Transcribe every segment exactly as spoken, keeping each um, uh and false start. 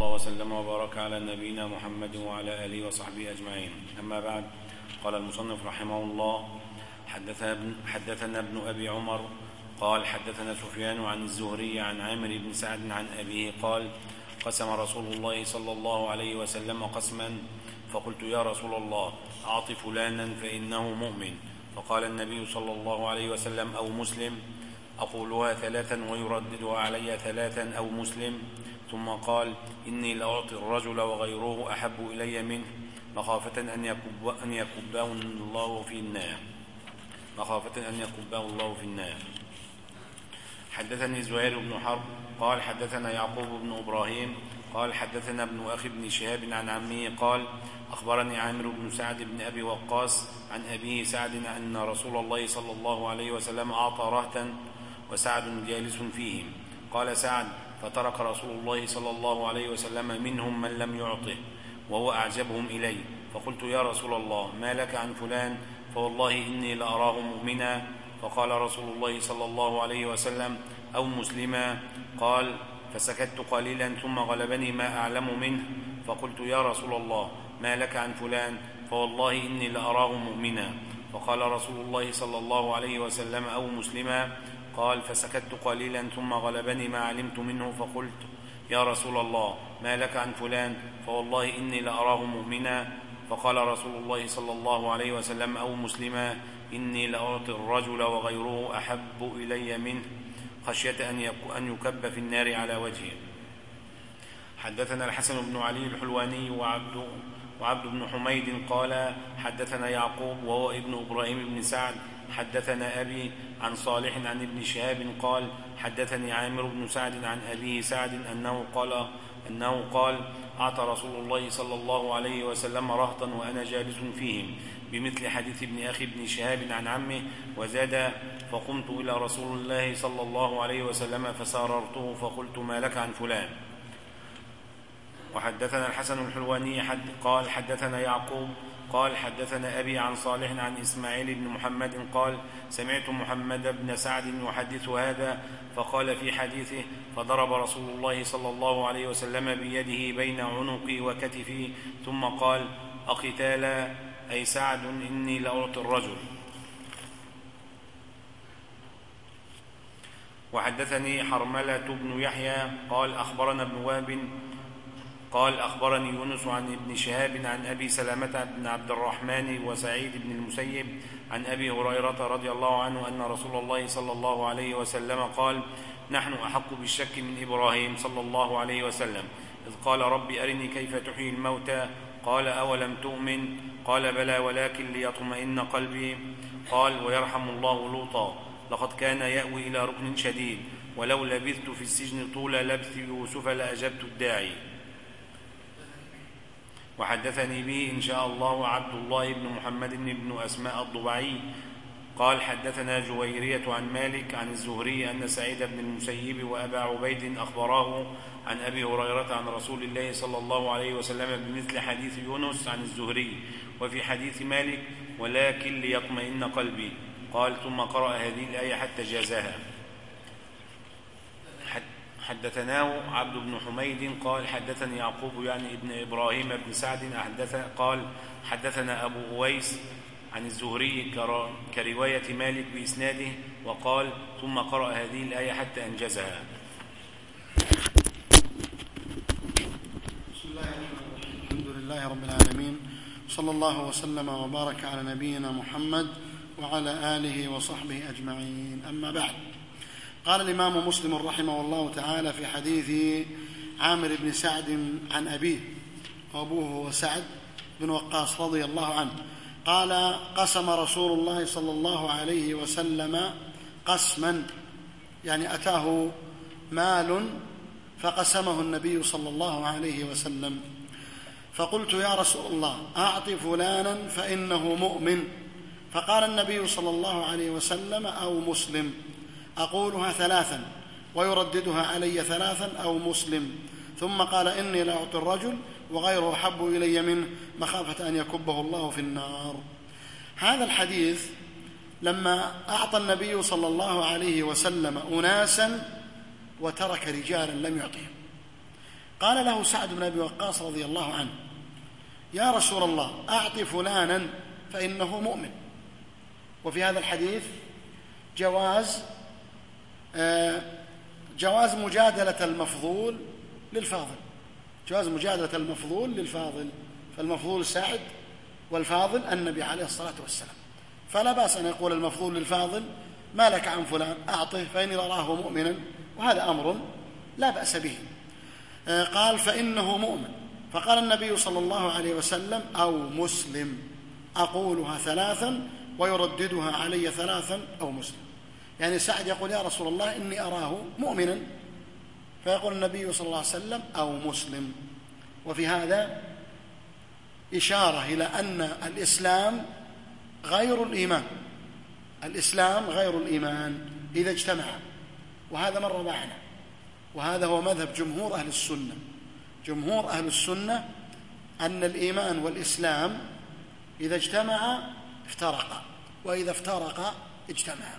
الله وسلم وبارك على نبينا محمد وعلى آله وصحبه أجمعين. أما بعد، قال المصنف رحمه الله: حدثنا ابن أبي عمر قال حدثنا سفيان عن الزهري عن عامر بن سعد عن أبيه قال: قسم رسول الله صلى الله عليه وسلم قسما، فقلت: يا رسول الله، أعط فلانا فإنه مؤمن. فقال النبي صلى الله عليه وسلم: أو مسلم. أقولها ثلاثا ويرددها علي ثلاثا: أو مسلم. ثم قال: إني لأعطي الرجل وغيره أحب إلي منه، مخافة أن يكب أن يكبه الله في النار مخافة أن يكبه الله في النار. حدثني زهير بن حرب قال حدثنا يعقوب بن إبراهيم قال حدثنا ابن أخي بن شهاب عن عمه قال: أخبرني عامر بن سعد بن أبي وقاص عن أبيه سعد أن رسول الله صلى الله عليه وسلم أعطى رهتا وسعد جالس فيهم. قال سعد: فترك رسول الله صلى الله عليه وسلم منهم من لم يعطه، وهو أعجبهم إلي. فقلت: يا رسول الله، ما لك عن فلان؟ فوالله إني لأراه مؤمنا. فقال رسول الله صلى الله عليه وسلم: أو مسلما. قال: فسكت قليلا ثم غلبني ما أعلم منه، فقلت: يا رسول الله، ما لك عن فلان؟ فوالله إني لأراه مؤمنا. فقال رسول الله صلى الله عليه وسلم: أو مسلما. قال: فسكت قليلا ثم غلبني ما علمت منه، فقلت: يا رسول الله، ما لك عن فلان؟ فوالله إني لأراه مؤمنا. فقال رسول الله صلى الله عليه وسلم: أو مسلما. إني لأعطي الرجل وغيره أحب إلي منه، خشية أن يكب في النار على وجهه. حدثنا الحسن بن علي الحلواني وعبد, وعبد بن حميد قال حدثنا يعقوب وهو ابن إبراهيم بن سعد حدثنا أبي عن صالح عن ابن شهاب قال حدثني عامر بن سعد عن أبيه سعد أنه قال أنه قال أعطى رسول الله صلى الله عليه وسلم رهطا وأنا جالس فيهم، بمثل حديث ابن أخي ابن شهاب عن عمه، وزاد: فقمت إلى رسول الله صلى الله عليه وسلم فساررته فقلت: ما لك عن فلان؟ وحدثنا الحسن الحلواني حد قال حدثنا يعقوب قال حدثنا أبي عن صالح عن إسماعيل بن محمد قال: سمعت محمد بن سعد يحدث هذا، فقال في حديثه: فضرب رسول الله صلى الله عليه وسلم بيده بين عنقي وكتفي، ثم قال: أقتالا أي سعد، إني لأعطي الرجل. وحدثني حرملة بن يحيى قال أخبرنا ابن وهب قال أخبرني يونس عن ابن شهاب عن أبي سلامة بن عبد الرحمن وسعيد بن المسيب عن أبي هريرة رضي الله عنه أن رسول الله صلى الله عليه وسلم قال: نحن أحق بالشك من إبراهيم صلى الله عليه وسلم إذ قال: رب أرني كيف تحيي الموتى. قال: أولم تؤمن؟ قال: بلى ولكن ليطمئن قلبي. قال: ويرحم الله لوطا، لقد كان يأوي إلى ركن شديد، ولو لبثت في السجن طول لبث يوسف لأجبت الداعي. وحدثني به إن شاء الله عبد الله بن محمد بن أسماء الضبعي قال حدثنا جويرية عن مالك عن الزهري أن سعيد بن المسيب وأبا عبيد أخبراه عن أبي هريرة عن رسول الله صلى الله عليه وسلم بمثل حديث يونس عن الزهري، وفي حديث مالك: ولكن ليطمئن قلبي. قال: ثم قرأ هذه الآية حتى جازها. حدثناه عبد بن حميد قال حدثني يعقوب يعني ابن إبراهيم بن سعد أحدث قال حدثنا أبو أويس عن الزهري كرواية مالك بإسناده، وقال: ثم قرأ هذه الآية حتى أنجزها. بسم الله الرحمن الرحيم. الحمد لله رب العالمين، صلى الله وسلم وبارك على نبينا محمد وعلى آله وصحبه أجمعين. أما بعد، قال الإمام مسلم رحمه الله تعالى في حديث عامر بن سعد عن أبيه، وأبوه هو سعد بن وقاص رضي الله عنه، قال: قسم رسول الله صلى الله عليه وسلم قسما، يعني أتاه مال فقسمه النبي صلى الله عليه وسلم. فقلت: يا رسول الله، أعط فلانا فإنه مؤمن. فقال النبي صلى الله عليه وسلم: أو مسلم. أقولها ثلاثا ويرددها علي ثلاثا: أو مسلم. ثم قال: إني لأعطي الرجل وغيره أحب إلي منه، مخافة أن يكبه الله في النار. هذا الحديث لما أعطى النبي صلى الله عليه وسلم أناسا وترك رجالا لم يعطهم، قال له سعد بن أبي وقاص رضي الله عنه: يا رسول الله، أعط فلانا فإنه مؤمن. وفي هذا الحديث جواز جواز مجادلة المفضول للفاضل، جواز مجادلة المفضول للفاضل، فالمفضول سعد والفاضل النبي عليه الصلاة والسلام، فلا بأس أن يقول المفضول للفاضل: ما لك عن فلان، أعطه فإني أراه مؤمنا، وهذا أمر لا بأس به. قال: فإنه مؤمن. فقال النبي صلى الله عليه وسلم: أو مسلم، أقولها ثلاثا ويرددها علي ثلاثا، أو مسلم. يعني سعد يقول: يا رسول الله، إني أراه مؤمنا، فيقول النبي صلى الله عليه وسلم: أو مسلم. وفي هذا إشارة إلى أن الإسلام غير الإيمان، الإسلام غير الإيمان إذا اجتمع، وهذا مر معنا، وهذا هو مذهب جمهور أهل السنة. جمهور أهل السنة أن الإيمان والإسلام إذا اجتمعا افترقا، وإذا افترقا اجتمعا.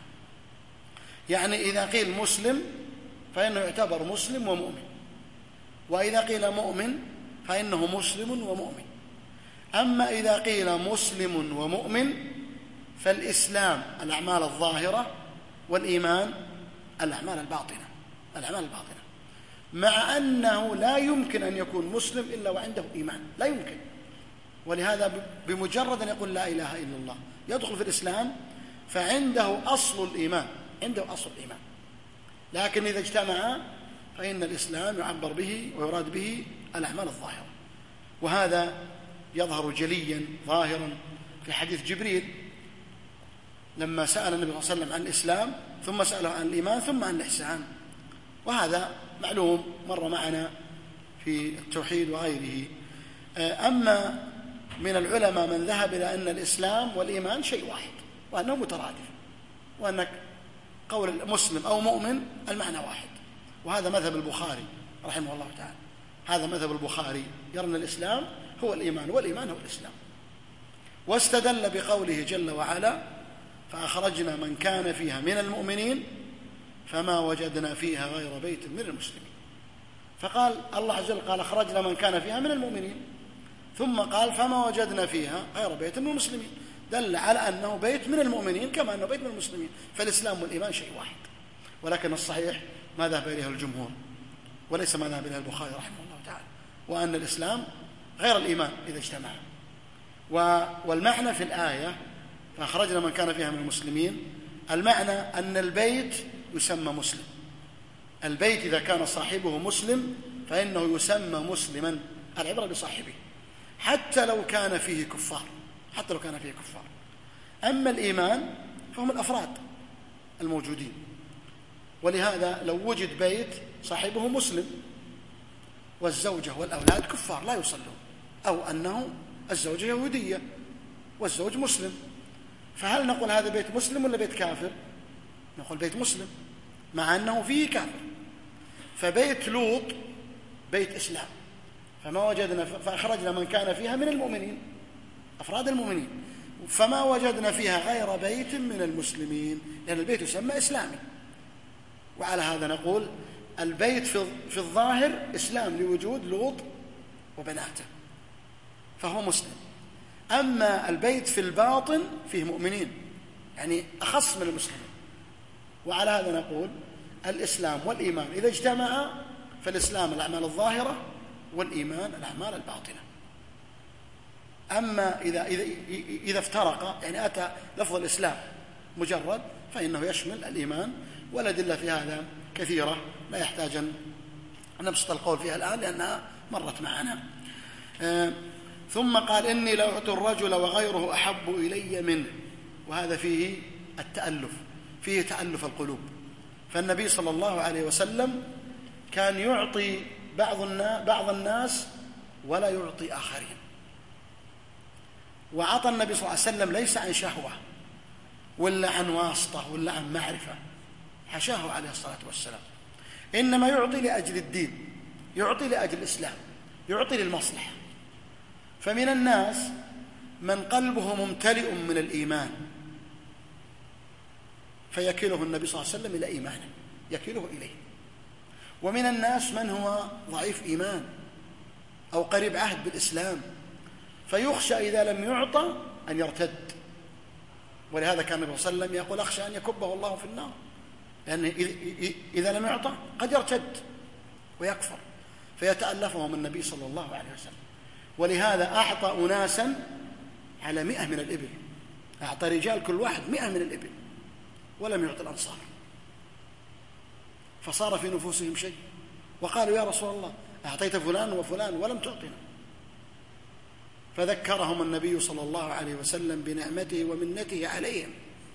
يعني إذا قيل مسلم فإنه يعتبر مسلم ومؤمن، وإذا قيل مؤمن فإنه مسلم ومؤمن. أما إذا قيل مسلم ومؤمن فالإسلام الأعمال الظاهرة، والإيمان الأعمال الباطنة، الأعمال الباطنة، مع أنه لا يمكن أن يكون مسلم إلا وعنده إيمان، لا يمكن. ولهذا بمجرد أن يقول لا إله إلا الله يدخل في الإسلام، فعنده أصل الإيمان، عنده أصل الإيمان. لكن إذا اجتمع فإن الإسلام يعبر به ويراد به الأعمال الظاهرة، وهذا يظهر جليا ظاهرا في حديث جبريل لما سأل النبي صلى الله عليه وسلم عن الإسلام، ثم سأله عن الإيمان، ثم عن الإحسان. وهذا معلوم مر معنا في التوحيد وغيره. أما من العلماء من ذهب إلى أن الإسلام والإيمان شيء واحد، وأنه مترادف، وأنك قول مسلم أو مؤمن المعنى واحد، وهذا مذهب البخاري رحمه الله تعالى. هذا مذهب البخاري، يرى أن الإسلام هو الإيمان والإيمان هو الإسلام، واستدل بقوله جل وعلا: فأخرجنا من كان فيها من المؤمنين فما وجدنا فيها غير بيت من المسلمين. فقال الله عز وجل قال: أخرجنا من كان فيها من المؤمنين، ثم قال: فما وجدنا فيها غير بيت من المسلمين، دل على أنه بيت من المؤمنين كما أنه بيت من المسلمين، فالإسلام والإيمان شيء واحد. ولكن الصحيح ما ذهب إليه الجمهور، وليس ما ذهب إليه البخاري رحمه الله تعالى، وأن الإسلام غير الإيمان إذا اجتمع. والمعنى في الآية فأخرجنا من كان فيها من المسلمين، المعنى أن البيت يسمى مسلم. البيت إذا كان صاحبه مسلم فإنه يسمى مسلما، العبرة بصاحبه، حتى لو كان فيه كفار، حتى لو كان فيه كفار. أما الإيمان فهم الأفراد الموجودين، ولهذا لو وجد بيت صاحبه مسلم والزوجة والأولاد كفار لا يصلون، أو أنه الزوجة يهودية والزوج مسلم، فهل نقول هذا بيت مسلم ولا بيت كافر؟ نقول بيت مسلم مع أنه فيه كافر. فبيت لوط بيت إسلام، فما وجدنا فأخرجنا من كان فيها من المؤمنين، أفراد المؤمنين، فما وجدنا فيها غير بيت من المسلمين، لأن البيت يسمى إسلامي. وعلى هذا نقول البيت في الظاهر إسلام لوجود لوط وبناته، فهو مسلم. أما البيت في الباطن فيه مؤمنين، يعني أخص من المسلمين. وعلى هذا نقول الإسلام والإيمان إذا اجتمعا فالإسلام الأعمال الظاهرة، والإيمان الأعمال الباطنة. أما إذا, إذا, إذا افترق، يعني أتى لفظ الإسلام مجرد، فإنه يشمل الإيمان، والأدلة في هذا كثيرة لا يحتاج أن نبسط القول فيها الآن لأنها مرت معنا. آه ثم قال: إني لأعطي الرجل وغيره أحب إلي منه. وهذا فيه التألف، فيه تألف القلوب. فالنبي صلى الله عليه وسلم كان يعطي بعض الناس ولا يعطي آخرين. وعطى النبي صلى الله عليه وسلم ليس عن شهوة ولا عن واسطة ولا عن معرفة، حشاه عليه الصلاة والسلام، إنما يعطي لأجل الدين، يعطي لأجل الإسلام، يعطي للمصلحة. فمن الناس من قلبه ممتلئ من الإيمان فيكله النبي صلى الله عليه وسلم إلى إيمانه، يكله إليه. ومن الناس من هو ضعيف إيمان أو قريب عهد بالإسلام، فيخشى إذا لم يعطى أن يرتد. ولهذا كان النبي صلى الله عليه وسلم يقول أخشى أن يكبه الله في النار، لأنه إذا لم يعطى قد يرتد ويكفر، فيتألفهم النبي صلى الله عليه وسلم. ولهذا أعطى أناسا على مئة من الإبل، أعطى رجال كل واحد مئة من الإبل ولم يعطي الأنصار، فصار في نفوسهم شيء وقالوا يا رسول الله أعطيت فلان وفلان ولم تعطنا، فذكرهم النبي صلى الله عليه وسلم بنعمته ومنته عليهم.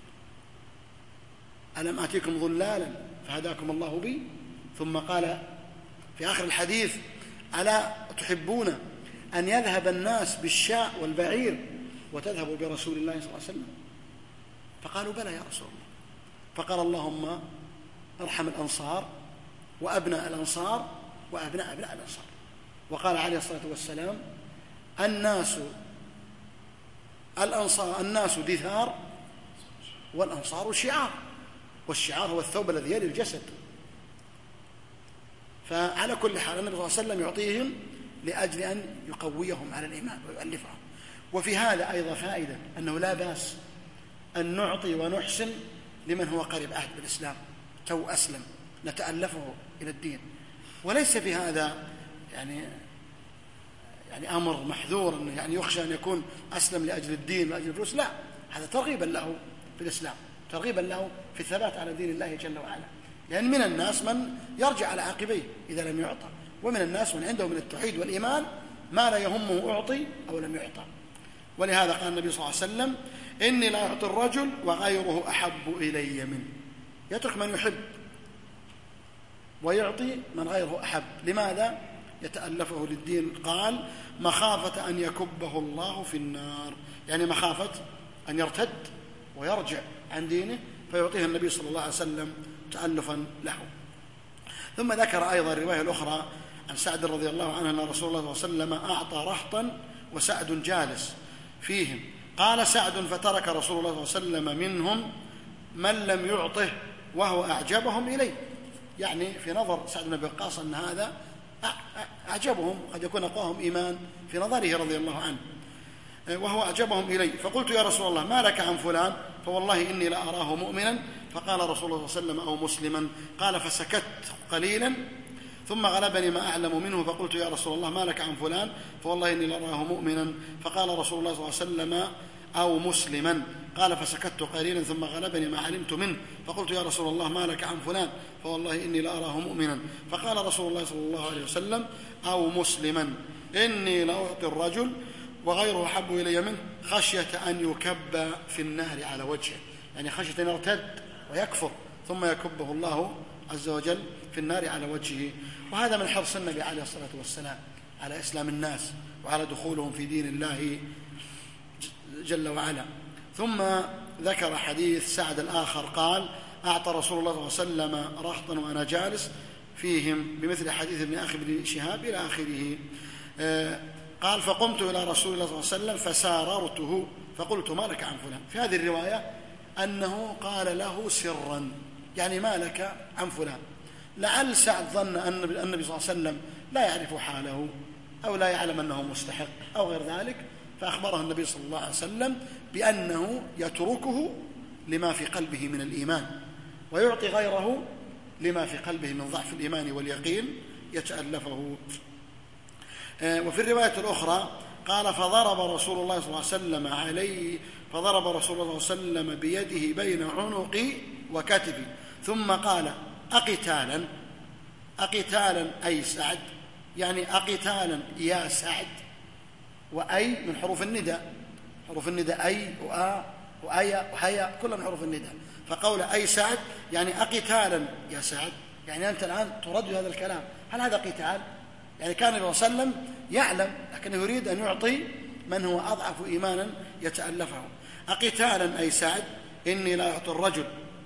ألم آتيكم ظلالا فهداكم الله بي؟ ثم قال في آخر الحديث ألا تحبون أن يذهب الناس بالشاء والبعير وتذهبوا برسول الله صلى الله عليه وسلم؟ فقالوا بلى يا رسول الله. فقال اللهم ارحم الأنصار وأبناء الأنصار وأبناء أبناء الأنصار. وقال عليه الصلاة والسلام الناس الأنصار الناس دثار والأنصار شعار، والشعار هو الثوب الذي يلي الجسد. فعلى كل حال النبي صلى الله عليه وسلم يعطيهم لأجل أن يقويهم على الإيمان ويؤلفهم. وفي هذا أيضا فائدة أنه لا بأس أن نعطي ونحسن لمن هو قريب عهد بالإسلام، تو أسلم نتألفه إلى الدين، وليس في هذا يعني يعني أمر محذور أنه يعني يخشى أن يكون أسلم لأجل الدين لأجل الفلوس، لا، هذا ترغيبا له في الإسلام، ترغيبا له في الثبات على دين الله جل وعلا. لأن من الناس من يرجع على عقبيه إذا لم يعطى، ومن الناس من عنده من التوحيد والإيمان ما لا يهمه أعطي أو لم يعطى. ولهذا قال النبي صلى الله عليه وسلم إني لا أعطي الرجل وغيره أحب إلي منه، يترك من يحب ويعطي من غيره أحب. لماذا؟ يتألفه للدين. قال مخافة أن يكبه الله في النار، يعني مخافة أن يرتد ويرجع عن دينه، فيعطيه النبي صلى الله عليه وسلم تألفا له. ثم ذكر أيضا الرواية الأخرى عن سعد رضي الله عنه أن رسول الله صلى الله عليه وسلم أعطى رهطا وسعد جالس فيهم، قال سعد فترك رسول الله صلى الله عليه وسلم منهم من لم يعطه وهو أعجبهم إليه، يعني في نظر سعد بن أبي وقاص أن هذا أعجبهم، قد يكون أقواهم إيمان في نظره رضي الله عنه، وهو أعجبهم إليه. فقلت يا رسول الله ما لك عن فلان؟ فوالله إني لأراه مؤمنا. فقال رسول الله صلى الله عليه وسلم أو مسلما. قال فسكت قليلا ثم غلبني ما أعلم منه، فقلت يا رسول الله ما لك عن فلان؟ فوالله إني لأراه مؤمنا. فقال رسول الله صلى الله عليه وسلم أو مسلما. قال فسكت قليلا ثم غلبني ما علمت منه، فقلت يا رسول الله ما لك عن فلان؟ فوالله إني لأراه مؤمنا. فقال رسول الله صلى الله عليه وسلم أو مسلما إني لأعطي الرجل وغيره أحب إلي منه خشية أن يكب في النار على وجهه، يعني خشية أن يرتد ويكفر ثم يكبه الله عز وجل في النار على وجهه. وهذا من حرص النبي عليه الصلاة والسلام على إسلام الناس وعلى دخولهم في دين الله جل وعلا. ثم ذكر حديث سعد الآخر قال أعطى رسول الله صلى الله عليه وسلم رهطا وأنا جالس فيهم بمثل حديث ابن أخي بن شهاب إلى آخره. قال فقمت إلى رسول الله صلى الله عليه وسلم فساررته فقلت ما لك عن فلان. في هذه الرواية أنه قال له سرا، يعني ما لك عن فلان. لعل سعد ظن أن النبي صلى الله عليه وسلم لا يعرف حاله أو لا يعلم أنه مستحق أو غير ذلك، فأخبره النبي صلى الله عليه وسلم بأنه يتركه لما في قلبه من الإيمان ويعطي غيره لما في قلبه من ضعف الإيمان واليقين يتألفه. وفي الرواية الأخرى قال فضرب رسول الله صلى الله عليه وسلم عليه فضرب رسول الله صلى الله عليه وسلم بيده بين عنقي وكتفي ثم قال أقتالا أقتالا أي سعد، يعني أقتالا يا سعد، وأي من حروف النداء، حروف النداء أي وآ وآيا وهيا كلها من حروف النداء. فقول أي سعد يعني أقتالا يا سعد، يعني أنت الآن ترد هذا الكلام، هل هذا قتال؟ يعني كان النبي صلى الله عليه وسلم يعلم لكنه يريد أن يعطي من هو أضعف إيمانا يتألفه. أقتالا أي سعد إني لا أعطي الرجل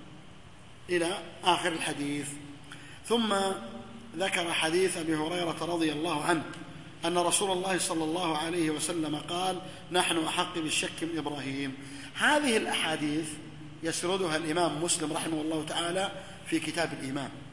إلى آخر الحديث. ثم ذكر حديث أبي هريرة رضي الله عنه أن رسول الله صلى الله عليه وسلم قال نحن أحق بالشك من إبراهيم. هذه الأحاديث يسردها الإمام مسلم رحمه الله تعالى في كتاب الإيمان،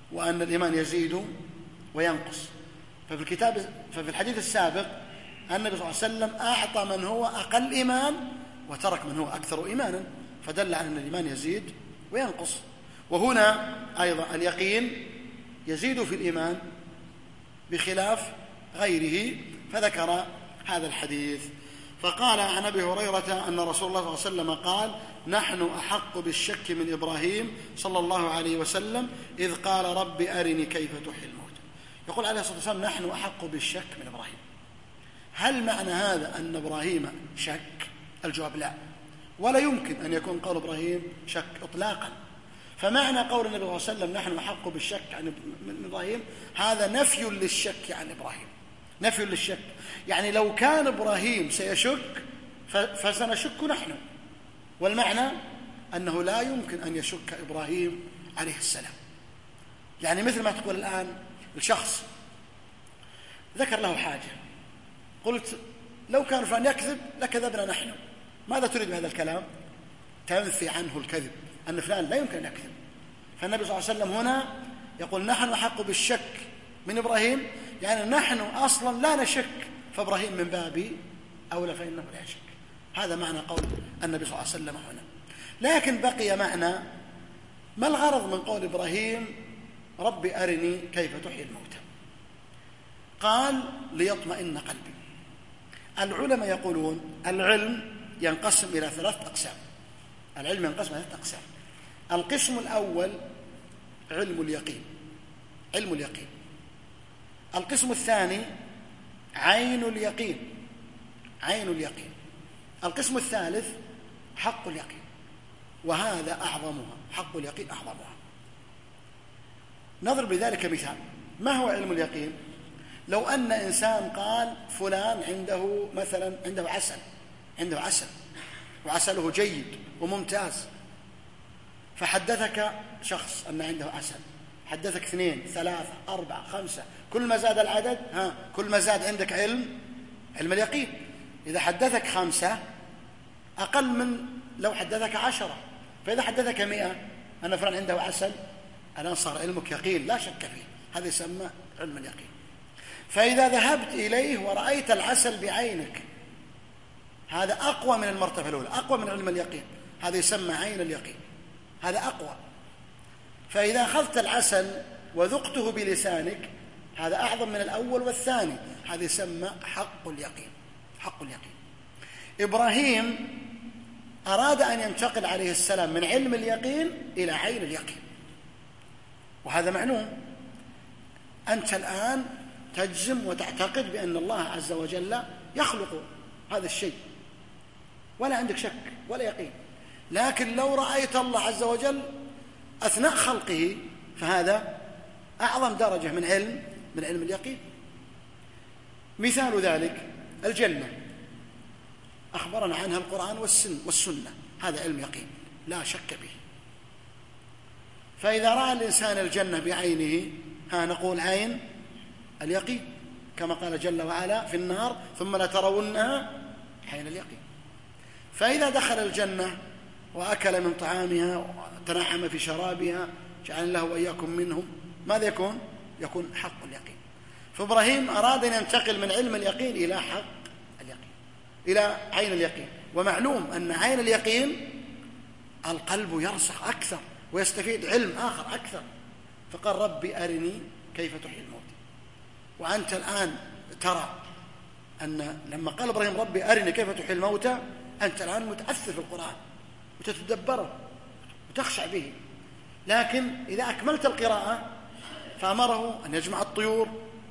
وأن الإيمان يزيد وينقص. ففي الكتاب ففي الحديث السابق النبي صلى الله عليه وسلم أعطى من هو أقل إيمان وترك من هو أكثر إيمانا، فدل على أن الإيمان يزيد وينقص. وهنا أيضا اليقين يزيد في الإيمان بخلاف غيره، فذكر هذا الحديث. فقال عن أبي هريرة أن رسول الله صلى الله عليه وسلم قال: نحن أحق بالشك من إبراهيم صلى الله عليه وسلم إذ قال رب أرني كيف تحيي الموتى. يقول عليه الصلاة والسلام: نحن أحق بالشك من إبراهيم. هل معنى هذا أن إبراهيم شك؟ الجواب لا، ولا يمكن أن يكون قول إبراهيم شك إطلاقا. فمعنى قول النبي صلى الله عليه وسلم نحن أحق بالشك عن إبراهيم هذا نفي للشك عن إبراهيم، نفي للشك. يعني لو كان إبراهيم سيشك فسنشك نحن، والمعنى أنه لا يمكن أن يشك إبراهيم عليه السلام. يعني مثل ما تقول الآن الشخص ذكر له حاجة، قلت لو كان فلان يكذب لكذبنا نحن. ماذا تريد بهذا الكلام؟ تنفي عنه الكذب، أن فلان لا يمكن أن يكذب. فالنبي صلى الله عليه وسلم هنا يقول نحن أحق بالشك من إبراهيم، يعني نحن أصلا لا نشك، فإبراهيم من باب أولى فإنه لا يشك. هذا معنى قول النبي صلى الله عليه وسلم هنا. لكن بقي معنى: ما الغرض من قول إبراهيم رب أرني كيف تحيي الموتى؟ قال: ليطمئن قلبي. العلماء يقولون العلم ينقسم إلى ثلاث أقسام. العلم ينقسم إلى ثلاث أقسام. القسم الأول علم اليقين، علم اليقين. القسم الثاني عين اليقين، عين اليقين. القسم الثالث حق اليقين، وهذا أعظمها، حق اليقين أعظمها. نضرب بذلك مثال. ما هو علم اليقين؟ لو أن إنسان قال فلان عنده مثلا عنده عسل، عنده عسل وعسله جيد وممتاز، فحدثك شخص أن عنده عسل، حدثك اثنين ثلاثة أربعة خمسة، كل ما زاد العدد ها كل ما زاد عندك علم علم اليقين. إذا حدثك خمسة أقل من لو حدثك عشرة، فإذا حدثك مئة أن فلان عنده عسل، الآن صار علمك يقين لا شك فيه، هذا يسمى علم اليقين. فإذا ذهبت إليه ورأيت العسل بعينك، هذا أقوى من المرتبة الأولى، أقوى من علم اليقين، هذا يسمى عين اليقين، هذا أقوى. فإذا أخذت العسل وذقته بلسانك، هذا أعظم من الأول والثاني، هذا يسمى حق اليقين، حق اليقين. إبراهيم أراد أن ينتقل عليه السلام من علم اليقين إلى عين اليقين، وهذا معلوم. أنت الآن تجزم وتعتقد بأن الله عز وجل يخلق هذا الشيء، ولا عندك شك ولا يقين. لكن لو رأيت الله عز وجل أثناء خلقه فهذا أعظم درجة من علم من علم اليقين. مثال ذلك الجنة، أخبرنا عنها القرآن والسنة، هذا علم يقين لا شك به. فإذا رأى الإنسان الجنة بعينه ها نقول عين اليقين، كما قال جل وعلا في النار ثم لترونها عين اليقين. فإذا دخل الجنة وأكل من طعامها وتنعم في شرابها جعل له وإياكم منهم، ماذا يكون؟ يكون حق اليقين. فإبراهيم أراد أن ينتقل من علم اليقين إلى حق اليقين، إلى عين اليقين. ومعلوم أن عين اليقين القلب يرسخ أكثر ويستفيد علم آخر أكثر. فقال ربي أرني كيف تحيي الموت. وأنت الآن ترى أن لما قال إبراهيم ربي أرني كيف تحيي الموتى، أنت الآن متأثر في القرآن وتتدبره وتخشع به. لكن إذا أكملت القراءة فأمره أن يجمع الطيور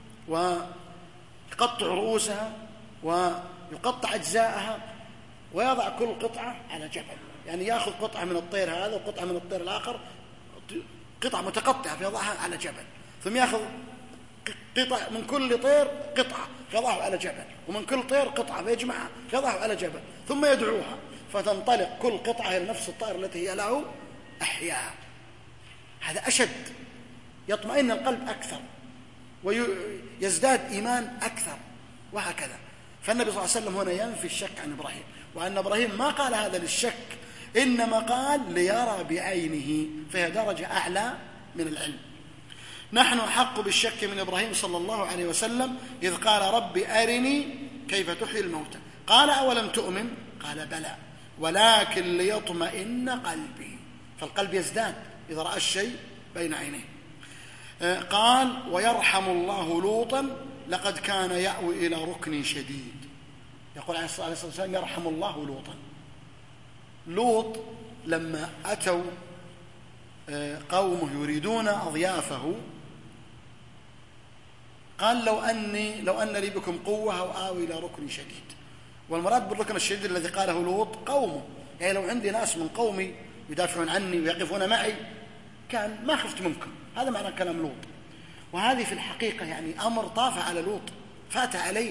ويقطع رؤوسها ويقطع أجزاءها ويضع كل قطعة على جبل، يعني يأخذ قطعة من الطير هذا وقطعة من الطير الآخر، قطعة متقطعة فيضعها على جبل، ثم يأخذ قطع من كل طير قطعة فيضعها على جبل، ومن كل طير قطعة فيجمعها فيضعها على جبل، ثم يدعوها فتنطلق كل قطعة إلى نفس الطائر التي هي له أحياء. هذا أشد، يطمئن القلب أكثر ويزداد إيمان أكثر، وهكذا. فالنبي صلى الله عليه وسلم هنا ينفي الشك عن إبراهيم، وأن إبراهيم ما قال هذا للشك، إنما قال ليرى بعينه، فهي درجة أعلى من العلم. نحن أحق بالشك من إبراهيم صلى الله عليه وسلم إذ قال رب أرني كيف تحيي الموتى. قال أولم تؤمن؟ قال بلى ولكن ليطمئن قلبي. فالقلب يزداد إذا رأى الشيء بين عينيه. قال ويرحم الله لوطا لقد كان يأوي إلى ركن شديد. يقول عليه الصلاة والسلام يرحم الله لوطا. لوط لما أتوا قومه يريدون أضيافه قال لو أني لو أن لي بكم قوة أو آوي إلى ركن شديد. والمراد بالركن الشديد الذي قاله لوط قومه، يعني لو عندي ناس من قومي يدافعون عني ويقفون معي كان ما خفت منكم. هذا معنى كلام لوط. وهذه في الحقيقة يعني أمر طاف على لوط فات عليه،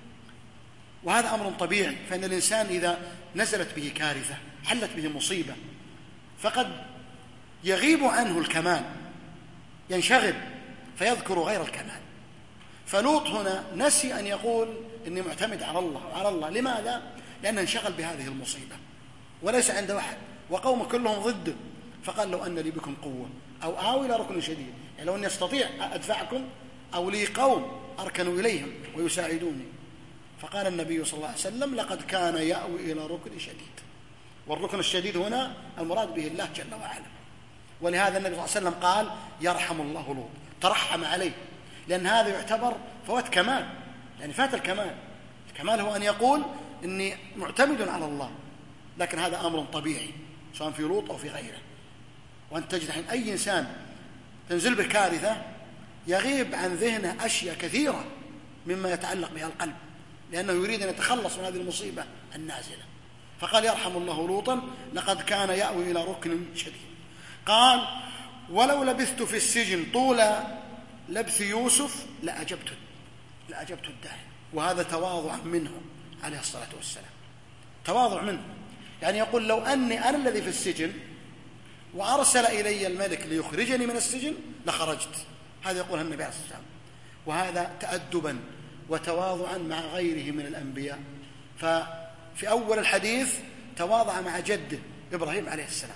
وهذا أمر طبيعي. فإن الإنسان إذا نزلت به كارثة حلت به مصيبة فقد يغيب عنه الكمال، ينشغل فيذكر غير الكمال. فلوط هنا نسي أن يقول إني معتمد على الله وعلى الله. لماذا؟ لأنه انشغل بهذه المصيبة وليس عنده أحد وقوم كلهم ضده. فقال لو أن لي بكم قوة أو آوي إلى ركن شديد، يعني لو أني أستطيع أدفعكم أو لي قوم أركنوا إليهم ويساعدوني. فقال النبي صلى الله عليه وسلم لقد كان يأوي إلى ركن شديد. والركن الشديد هنا المراد به الله جل وعلا. ولهذا النبي صلى الله عليه وسلم قال يرحم الله لوط، ترحم عليه، لأن هذا يعتبر فوات كمال، يعني فات الكمال. الكمال هو أن يقول إني معتمد على الله، لكن هذا أمر طبيعي سواء في لوط أو في غيره. وأنت تجد الحين أي إنسان تنزل به كارثة يغيب عن ذهنه أشياء كثيرة مما يتعلق بها القلب، لأنه يريد أن يتخلص من هذه المصيبة النازلة. فقال يرحم الله لوطا لقد كان يأوي إلى ركن شديد. قال ولو لبثت في السجن طول لبث يوسف لأجبت لأجبت الداعي. وهذا تواضع منه عليه الصلاة والسلام، تواضع منه. يعني يقول لو أني أنا الذي في السجن وأرسل إلي الملك ليخرجني من السجن لخرجت. هذا يقولها النبي عليه الصلاة والسلام. وهذا تأدبا وتواضعا مع غيره من الأنبياء. ففي أول الحديث تواضع مع جده إبراهيم عليه السلام،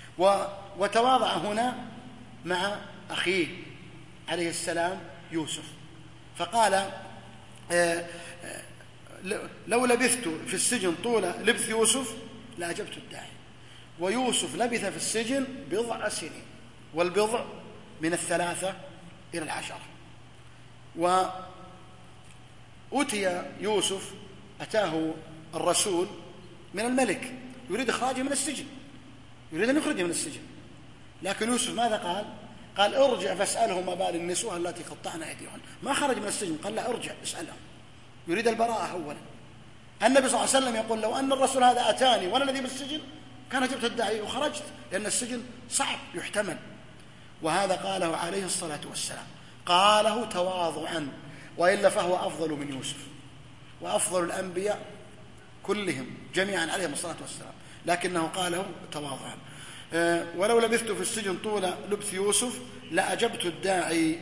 وتواضع هنا مع أخيه عليه السلام يوسف. فقال لو لبثت في السجن طول لبث يوسف لأجبت الداعي. ويوسف لبث في السجن بضع سنين، والبضع من الثلاثة إلى العشرة. وأتي يوسف أتاه الرسول من الملك يريد إخراجه من السجن، يريد أن يخرجه من السجن. لكن يوسف ماذا قال؟ قال ارجع فاسأله ما بال النسوة التي قطعن أيديهن. ما خرج من السجن، قال لا ارجع اسألهم، يريد البراءة أولا. النبي صلى الله عليه وسلم يقول لو أن الرسول هذا أتاني وأنا الذي بالسجن كان جبت الداعي وخرجت، لأن السجن صعب يحتمل. وهذا قاله عليه الصلاة والسلام، قاله تواضعا، وإلا فهو أفضل من يوسف وأفضل الأنبياء كلهم جميعا عليهم الصلاة والسلام، لكنه قاله تواضعا. أه ولو لبثت في السجن طول لبث يوسف لأجبت الداعي.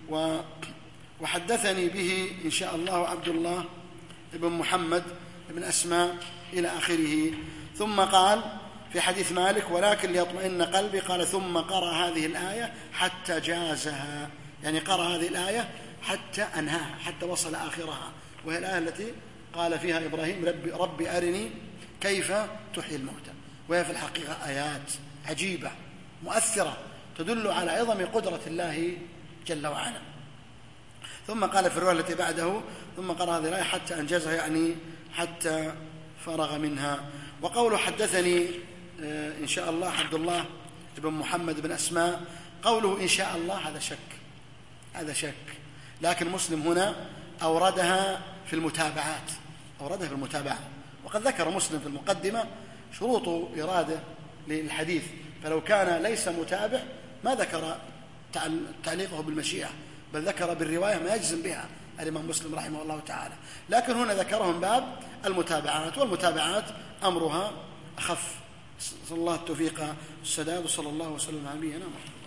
وحدثني به إن شاء الله عبد الله بن محمد بن أسماء إلى آخره. ثم قال في حديث مالك ولكن ليطمئن قلبي، قال ثم قرأ هذه الآية حتى جازها، يعني قرأ هذه الآية حتى أنهاها، حتى وصل آخرها، وهي الآية التي قال فيها إبراهيم ربي, ربي أرني كيف تحيي الموتى. وهي في الحقيقة آيات عجيبة مؤثرة تدل على عظم قدرة الله جل وعلا. ثم قال في الرواية التي بعده ثم قرأ هذه الآية حتى أنجزها، يعني حتى فرغ منها. وقوله حدثني إن شاء الله عبد الله بن محمد بن أسماء، قوله إن شاء الله هذا شك، هذا شك، لكن مسلم هنا أوردها في المتابعات، أوردها في المتابعة. وقد ذكر مسلم في المقدمة شروط إرادة للحديث، فلو كان ليس متابع ما ذكر تعليقه بالمشيئة، بل ذكر بالرواية ما يجزم بها الإمام مسلم رحمه الله تعالى. لكن هنا ذكرهم باب المتابعات، والمتابعات أمرها أخف. صلى الله التوفيق والسداد، وصلى الله وسلم على نبينا محمد.